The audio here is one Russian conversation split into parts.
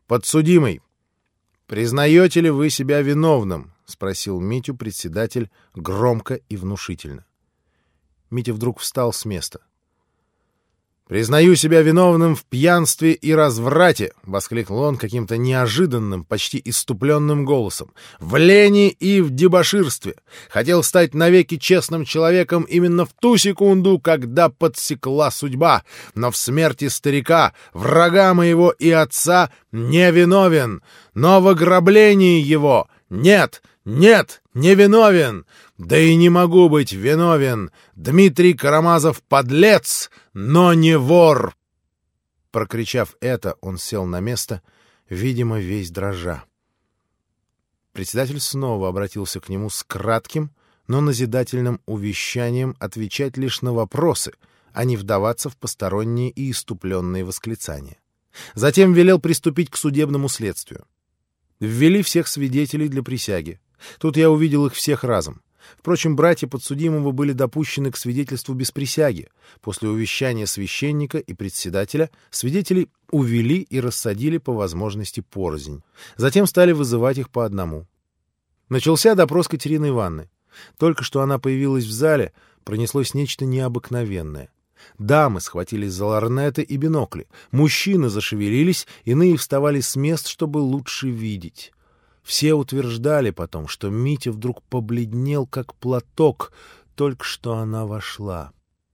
«Подсудимый, признаете ли вы себя виновным?» — спросил Митю председатель громко и внушительно. Митя вдруг встал с места. «Признаю себя виновным в пьянстве и разврате!» — воскликнул он каким-то неожиданным, почти исступленным голосом. «В лени и в дебоширстве! Хотел стать навеки честным человеком именно в ту секунду, когда подсекла судьба, но в смерти старика, врага моего и отца, не виновен, но в ограблении его нет, нет, не виновен! Да и не могу быть виновен! Дмитрий Карамазов — подлец, но не вор!» Прокричав это, он сел на место, видимо, весь дрожа. Председатель снова обратился к нему с кратким, но назидательным увещанием отвечать лишь на вопросы, а не вдаваться в посторонние и исступленные восклицания. Затем велел приступить к судебному следствию. Ввели всех свидетелей для присяги. Тут я увидел их всех разом. Впрочем, братья подсудимого были допущены к свидетельству без присяги. После увещания священника и председателя свидетелей увели и рассадили по возможности порознь. Затем стали вызывать их по одному. Начался допрос Катерины Ивановны. Только что она появилась в зале, пронеслось нечто необыкновенное. Дамы схватились за лорнеты и бинокли, мужчины зашевелились, иные вставали с мест, чтобы лучше видеть. Все утверждали потом, что Митя вдруг побледнел, как платок, только что она вошла.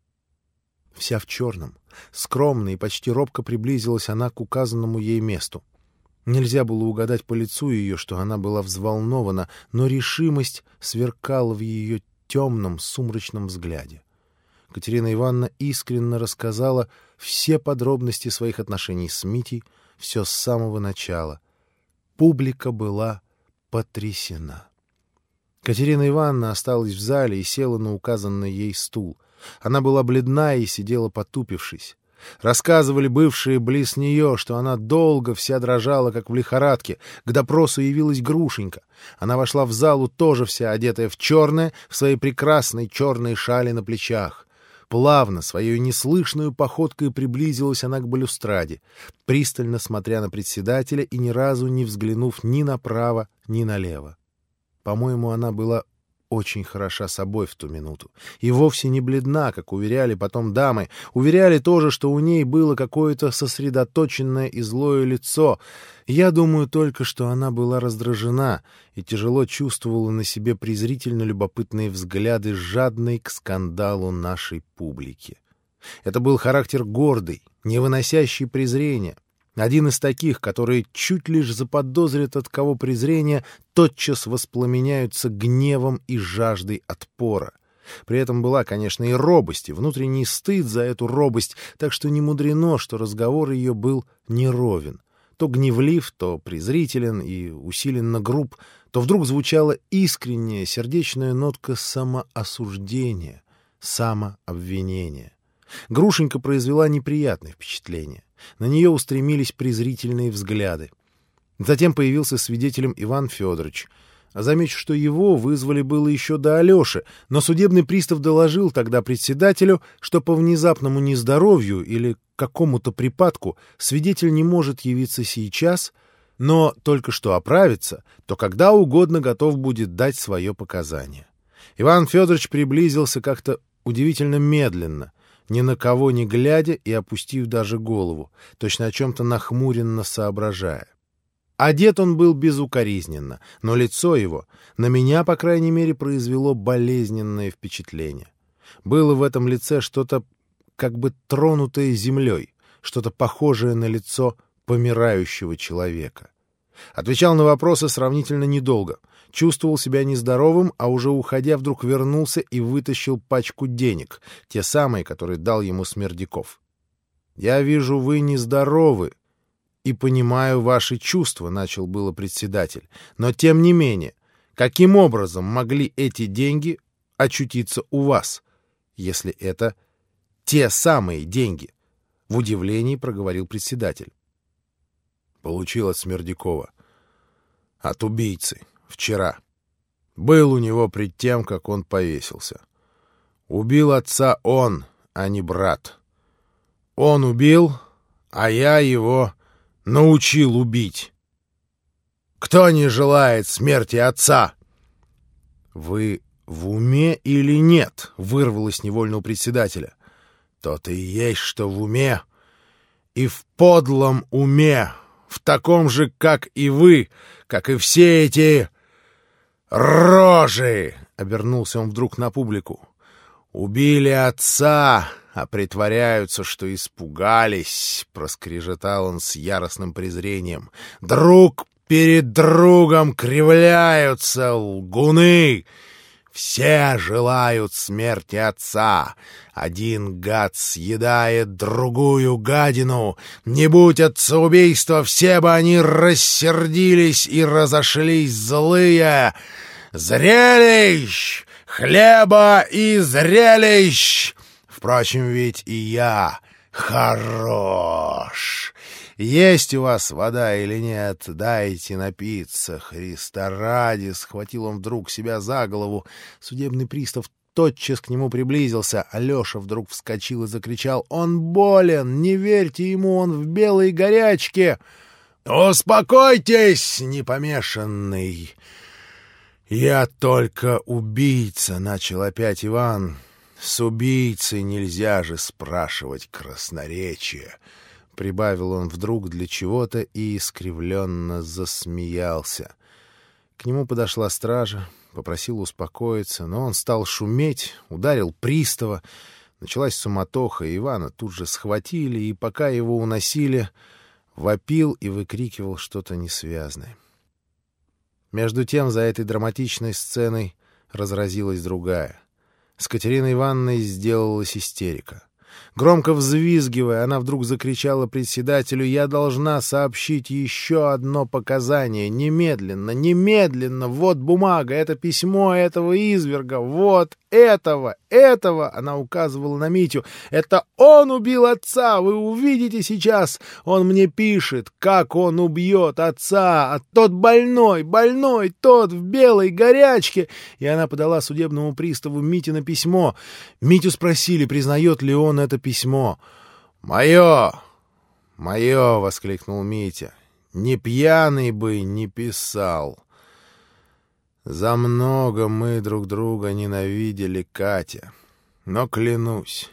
Вся в черном, скромно и почти робко приблизилась она к указанному ей месту. Нельзя было угадать по лицу ее, что она была взволнована, но решимость сверкала в ее темном, сумрачном взгляде. Катерина Ивановна искренне рассказала все подробности своих отношений с Митей, все с самого начала. Публика была потрясена. Катерина Ивановна осталась в зале и села на указанный ей стул. Она была бледна и сидела потупившись. Рассказывали бывшие близ нее, что она долго вся дрожала, как в лихорадке. К допросу явилась Грушенька. Она вошла в залу тоже вся одетая в черное, в своей прекрасной черной шали на плечах. Плавно, своей неслышной походкой приблизилась она к балюстраде, пристально смотря на председателя и ни разу не взглянув ни направо, ни налево. По-моему, она была очень хороша собой в ту минуту. И вовсе не бледна, как уверяли потом дамы. Уверяли тоже, что у ней было какое-то сосредоточенное и злое лицо. Я думаю только, что она была раздражена и тяжело чувствовала на себе презрительно любопытные взгляды, жадной к скандалу нашей публики. Это был характер гордый, не выносящий презрения. Один из таких, которые чуть лишь заподозрят от кого презрения, тотчас воспламеняются гневом и жаждой отпора. При этом была, конечно, и робость, и внутренний стыд за эту робость, так что не мудрено, что разговор ее был неровен. То гневлив, то презрителен и усиленно груб, то вдруг звучала искренняя сердечная нотка самоосуждения, самообвинения. Грушенька произвела неприятное впечатление. На нее устремились презрительные взгляды. Затем появился свидетелем Иван Федорович. Замечу, что его вызвали было еще до Алеши, но судебный пристав доложил тогда председателю, что по внезапному нездоровью или какому-то припадку свидетель не может явиться сейчас, но только что оправится, то когда угодно готов будет дать свое показание. Иван Федорович приблизился как-то удивительно медленно, ни на кого не глядя и опустив даже голову, точно о чем-то нахмуренно соображая. Одет он был безукоризненно, но лицо его, на меня, по крайней мере, произвело болезненное впечатление. Было в этом лице что-то как бы тронутое землей, что-то похожее на лицо помирающего человека. Отвечал на вопросы сравнительно недолго. Чувствовал себя нездоровым, а уже уходя вдруг вернулся и вытащил пачку денег, те самые, которые дал ему Смердяков. «Я вижу, вы нездоровы и понимаю ваши чувства», — начал было председатель. «Но тем не менее, каким образом могли эти деньги очутиться у вас, если это те самые деньги?» — в удивлении проговорил председатель. «Получил от Смердякова. От убийцы. Вчера. Был у него пред тем, как он повесился. Убил отца он, а не брат. Он убил, а я его научил убить? Кто не желает смерти отца?» «Вы в уме или нет?» — вырвалось невольно у председателя. «То-то и есть, что в уме. И в подлом уме, в таком же, как и вы, как и все эти рожи!» — обернулся он вдруг на публику. «Убили отца, а притворяются, что испугались», — проскрежетал он с яростным презрением. «Друг перед другом кривляются, лгуны! Все желают смерти отца. Один гад съедает другую гадину. Не будь отцеубийства, все бы они рассердились и разошлись злые. Зрелищ! Хлеба и зрелищ! Впрочем, ведь и я хорош. Есть у вас вода или нет? Дайте напиться. Христа ради!» Схватил он вдруг себя за голову. Судебный пристав тотчас к нему приблизился. Алеша вдруг вскочил и закричал: «Он болен! Не верьте ему, он в белой горячке!» «Успокойтесь, непомешанный! Я только убийца!» — начал опять Иван. «С убийцей нельзя же спрашивать красноречие!» Прибавил он вдруг для чего-то и искривленно засмеялся. К нему подошла стража, попросила успокоиться, но он стал шуметь, ударил пристава. Началась суматоха, и Ивана тут же схватили, и пока его уносили, вопил и выкрикивал что-то несвязное. Между тем за этой драматичной сценой разразилась другая. С Катериной Ивановной сделалась истерика. Громко взвизгивая, она вдруг закричала председателю: «Я должна сообщить еще одно показание. Немедленно, немедленно! Вот бумага, это письмо этого изверга, вот этого!» Она указывала на Митю. «Это он убил отца! Вы увидите сейчас! Он мне пишет, как он убьет отца! А тот больной, тот в белой горячке!» И она подала судебному приставу Митино письмо. Митю спросили, признает ли он это письмо. «Мое! Мое!» — воскликнул Митя. «Не пьяный бы не писал. За много мы друг друга ненавидели, Катя. Но клянусь,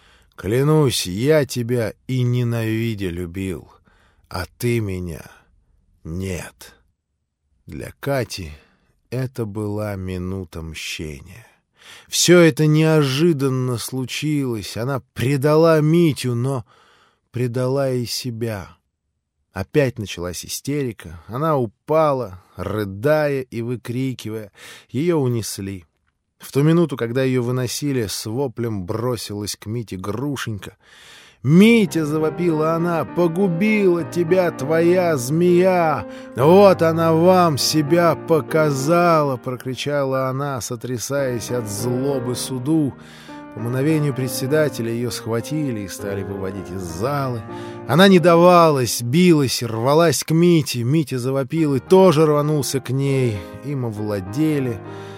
я тебя и ненавидя любил, а ты меня нет». Для Кати это была минута мщения. Все это неожиданно случилось. Она предала Митю, но предала и себя. Опять началась истерика. Она упала, рыдая и выкрикивая. Ее унесли. В ту минуту, когда ее выносили, с воплем бросилась к Мите Грушенька. «Митя!» — завопила она. «Погубила тебя твоя змея! Вот она вам себя показала!» — прокричала она, сотрясаясь от злобы суду. По мановению председателя ее схватили и стали выводить из залы. Она не давалась, билась и рвалась к Мите. Митя завопил и тоже рванулся к ней. Им овладели.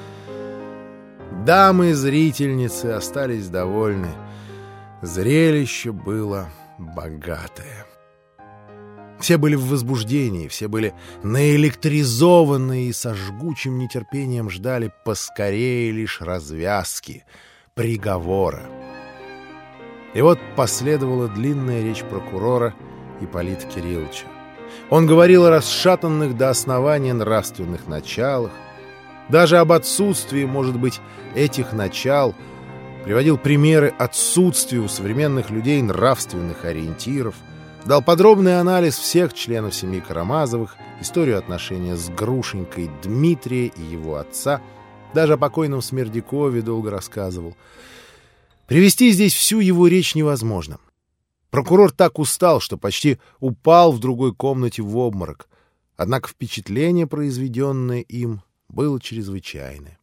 Дамы-зрительницы остались довольны. Зрелище было богатое. Все были в возбуждении, все были наэлектризованы и со жгучим нетерпением ждали поскорее лишь развязки, приговора. И вот последовала длинная речь прокурора Ипполита Кирилловича. Он говорил о расшатанных до основания нравственных началах, даже об отсутствии, может быть, этих начал, приводил примеры отсутствия у современных людей нравственных ориентиров, дал подробный анализ всех членов семьи Карамазовых, историю отношения с Грушенькой Дмитрия и его отца, даже о покойном Смердякове долго рассказывал. Привести здесь всю его речь невозможно. Прокурор так устал, что почти упал в другой комнате в обморок. Однако впечатление, произведенное им, было чрезвычайное.